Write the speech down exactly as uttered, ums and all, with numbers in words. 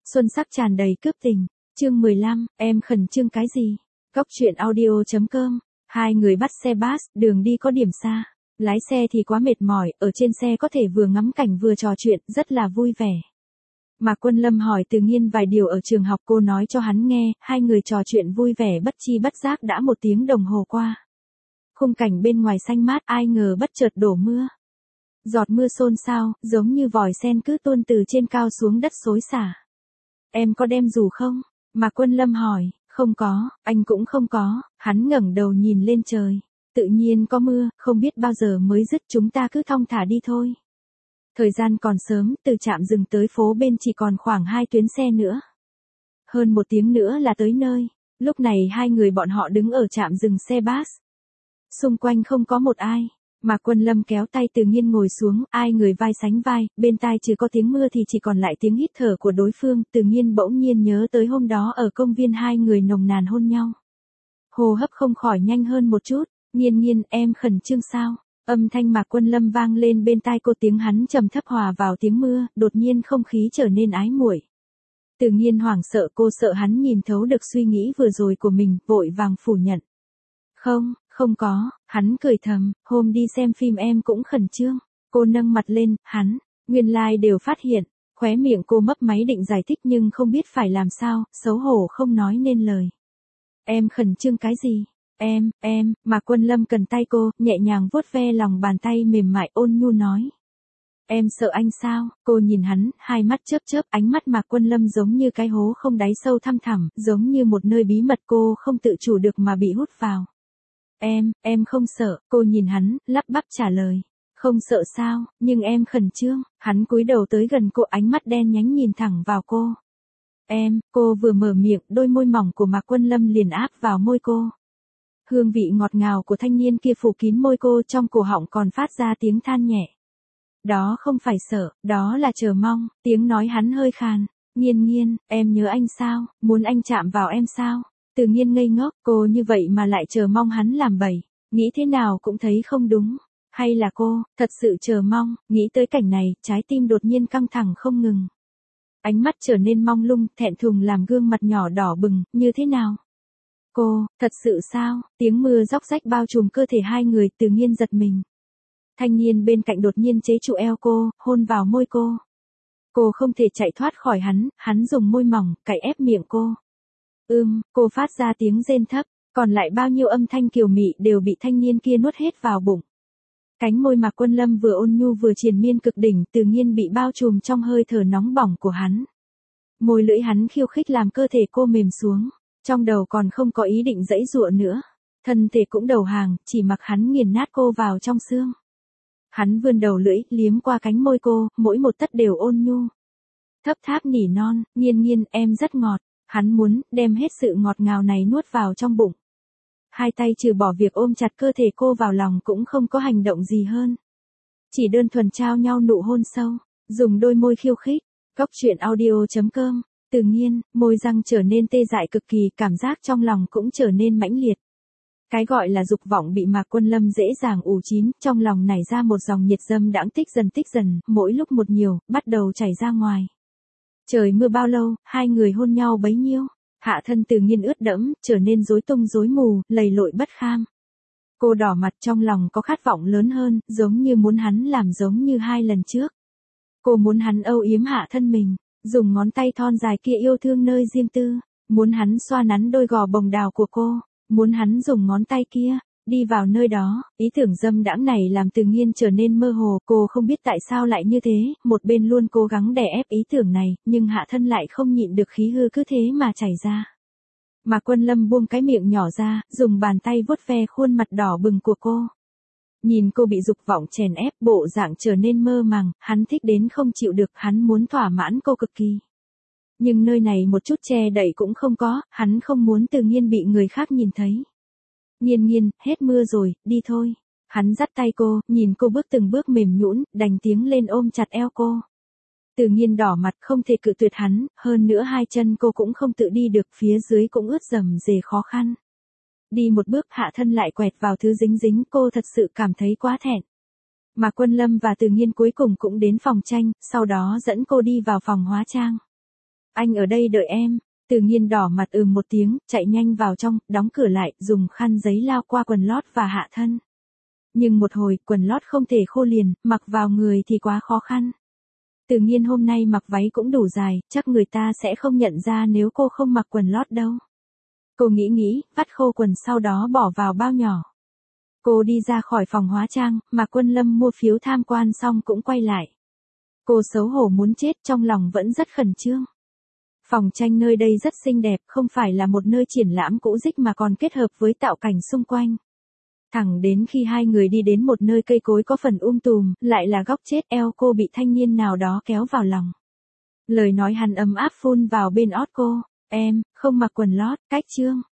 Xuân sắc tràn đầy cướp tình. Chương mười lăm, em khẩn trương cái gì? Góc truyện audio chấm com. Hai người bắt xe bus, đường đi có điểm xa. Lái xe thì quá mệt mỏi, ở trên xe có thể vừa ngắm cảnh vừa trò chuyện, rất là vui vẻ. Mạc Quân Lâm hỏi Từ Nghiên vài điều ở trường học, cô nói cho hắn nghe, hai người trò chuyện vui vẻ bất chi bất giác đã một tiếng đồng hồ qua. Khung cảnh bên ngoài xanh mát, ai ngờ bất chợt đổ mưa. Giọt mưa xôn xao, giống như vòi sen cứ tuôn từ trên cao xuống đất xối xả. Em có đem dù không? Mạc Quân Lâm hỏi. Không có, anh cũng không có. Hắn ngẩng đầu nhìn lên trời. Tự nhiên có mưa, không biết bao giờ mới dứt, chúng ta cứ thong thả đi thôi. Thời gian còn sớm, từ trạm dừng tới phố bên chỉ còn khoảng hai tuyến xe nữa. Hơn một tiếng nữa là tới nơi. Lúc này hai người bọn họ đứng ở trạm dừng xe bus. Xung quanh không có một ai. Mạc Quân Lâm kéo tay Từ Nghiên ngồi xuống, ai người vai sánh vai, bên tai trừ có tiếng mưa thì chỉ còn lại tiếng hít thở của đối phương. Từ Nghiên bỗng nhiên nhớ tới hôm đó ở công viên hai người nồng nàn hôn nhau. Hô hấp không khỏi nhanh hơn một chút. Nghiên Nghiên, em khẩn trương sao? Âm thanh Mạc Quân Lâm vang lên bên tai cô, tiếng hắn trầm thấp hòa vào tiếng mưa, đột nhiên không khí trở nên ái muội. Từ Nghiên hoảng sợ, cô sợ hắn nhìn thấu được suy nghĩ vừa rồi của mình, vội vàng phủ nhận. Không, không có, hắn cười thầm, hôm đi xem phim em cũng khẩn trương. Cô nâng mặt lên, hắn, nguyên lai like đều phát hiện, khóe miệng cô mấp máy định giải thích nhưng không biết phải làm sao, xấu hổ không nói nên lời. Em khẩn trương cái gì? Em, em, Mạc Quân Lâm cần tay cô, nhẹ nhàng vuốt ve lòng bàn tay mềm mại, ôn nhu nói. Em sợ anh sao? Cô nhìn hắn, hai mắt chớp chớp, ánh mắt Mạc Quân Lâm giống như cái hố không đáy sâu thăm thẳm, giống như một nơi bí mật cô không tự chủ được mà bị hút vào. Em, em không sợ, cô nhìn hắn, lắp bắp trả lời. Không sợ sao, nhưng em khẩn trương. Hắn cúi đầu tới gần cô, ánh mắt đen nhánh nhìn thẳng vào cô. Em, cô vừa mở miệng, đôi môi mỏng của Mạc Quân Lâm liền áp vào môi cô. Hương vị ngọt ngào của thanh niên kia phủ kín môi cô, trong cổ họng còn phát ra tiếng than nhẹ. Đó không phải sợ, đó là chờ mong, tiếng nói hắn hơi khàn. Nghiên Nghiên, em nhớ anh sao, muốn anh chạm vào em sao? Từ Nghiên ngây ngốc, cô như vậy mà lại chờ mong hắn làm bậy, nghĩ thế nào cũng thấy không đúng. Hay là cô, thật sự chờ mong, nghĩ tới cảnh này, trái tim đột nhiên căng thẳng không ngừng. Ánh mắt trở nên mong lung, thẹn thùng làm gương mặt nhỏ đỏ bừng, như thế nào? Cô, thật sự sao? Tiếng mưa róc rách bao trùm cơ thể hai người, Từ Nghiên giật mình. Thanh niên bên cạnh đột nhiên chế trụ eo cô, hôn vào môi cô. Cô không thể chạy thoát khỏi hắn, hắn dùng môi mỏng, cạy ép miệng cô. Ưm, cô phát ra tiếng rên thấp, còn lại bao nhiêu âm thanh kiều mị đều bị thanh niên kia nuốt hết vào bụng. Cánh môi Mạc Quân Lâm vừa ôn nhu vừa triền miên cực đỉnh, Từ Nghiên bị bao trùm trong hơi thở nóng bỏng của hắn. Môi lưỡi hắn khiêu khích làm cơ thể cô mềm xuống, trong đầu còn không có ý định giãy giụa nữa, thân thể cũng đầu hàng, chỉ mặc hắn nghiền nát cô vào trong xương. Hắn vươn đầu lưỡi, liếm qua cánh môi cô, mỗi một tấc đều ôn nhu. Thấp tháp nỉ non, Nghiên Nghiên, em rất ngọt. Hắn muốn đem hết sự ngọt ngào này nuốt vào trong bụng. Hai tay trừ bỏ việc ôm chặt cơ thể cô vào lòng cũng không có hành động gì hơn. Chỉ đơn thuần trao nhau nụ hôn sâu, dùng đôi môi khiêu khích. Góc truyện audio chấm com. Từ Nghiên, môi răng trở nên tê dại cực kỳ, cảm giác trong lòng cũng trở nên mãnh liệt. Cái gọi là dục vọng bị Mạc Quân Lâm dễ dàng ủ chín, trong lòng nảy ra một dòng nhiệt dâm đãng tích dần tích dần, mỗi lúc một nhiều, bắt đầu chảy ra ngoài. Trời mưa bao lâu, hai người hôn nhau bấy nhiêu. Hạ thân Từ Nghiên ướt đẫm, trở nên rối tung rối mù, lầy lội bất kham. Cô đỏ mặt, trong lòng có khát vọng lớn hơn, giống như muốn hắn làm giống như hai lần trước. Cô muốn hắn âu yếm hạ thân mình, dùng ngón tay thon dài kia yêu thương nơi riêng tư, muốn hắn xoa nắn đôi gò bồng đào của cô, muốn hắn dùng ngón tay kia đi vào nơi đó. Ý tưởng dâm đãng này làm Từ Nghiên trở nên mơ hồ, cô không biết tại sao lại như thế, một bên luôn cố gắng đè ép ý tưởng này, nhưng hạ thân lại không nhịn được khí hư cứ thế mà chảy ra. Mạc Quân Lâm buông cái miệng nhỏ ra, dùng bàn tay vuốt ve khuôn mặt đỏ bừng của cô. Nhìn cô bị dục vọng chèn ép, bộ dạng trở nên mơ màng, hắn thích đến không chịu được, hắn muốn thỏa mãn cô cực kỳ. Nhưng nơi này một chút che đậy cũng không có, hắn không muốn Từ Nghiên bị người khác nhìn thấy. Nghiên Nghiên, hết mưa rồi, đi thôi. Hắn dắt tay cô, nhìn cô bước từng bước mềm nhũn, đành tiếng lên ôm chặt eo cô. Từ Nghiên đỏ mặt không thể cự tuyệt hắn, hơn nữa hai chân cô cũng không tự đi được, phía dưới cũng ướt rầm rề khó khăn. Đi một bước hạ thân lại quẹt vào thứ dính dính, cô thật sự cảm thấy quá thẹn. Mạc Quân Lâm và Từ Nghiên cuối cùng cũng đến phòng tranh, sau đó dẫn cô đi vào phòng hóa trang. Anh ở đây đợi em. Từ Nghiên đỏ mặt ừm một tiếng, chạy nhanh vào trong, đóng cửa lại, dùng khăn giấy lao qua quần lót và hạ thân. Nhưng một hồi, quần lót không thể khô liền, mặc vào người thì quá khó khăn. Từ Nghiên hôm nay mặc váy cũng đủ dài, chắc người ta sẽ không nhận ra nếu cô không mặc quần lót đâu. Cô nghĩ nghĩ, vắt khô quần sau đó bỏ vào bao nhỏ. Cô đi ra khỏi phòng hóa trang, mà Quân Lâm mua phiếu tham quan xong cũng quay lại. Cô xấu hổ muốn chết, trong lòng vẫn rất khẩn trương. Phòng tranh nơi đây rất xinh đẹp, không phải là một nơi triển lãm cũ rích mà còn kết hợp với tạo cảnh xung quanh. Thẳng đến khi hai người đi đến một nơi cây cối có phần um tùm, lại là góc chết, eo cô bị thanh niên nào đó kéo vào lòng. Lời nói hắn ấm áp phun vào bên ót cô, em, không mặc quần lót, cách chương.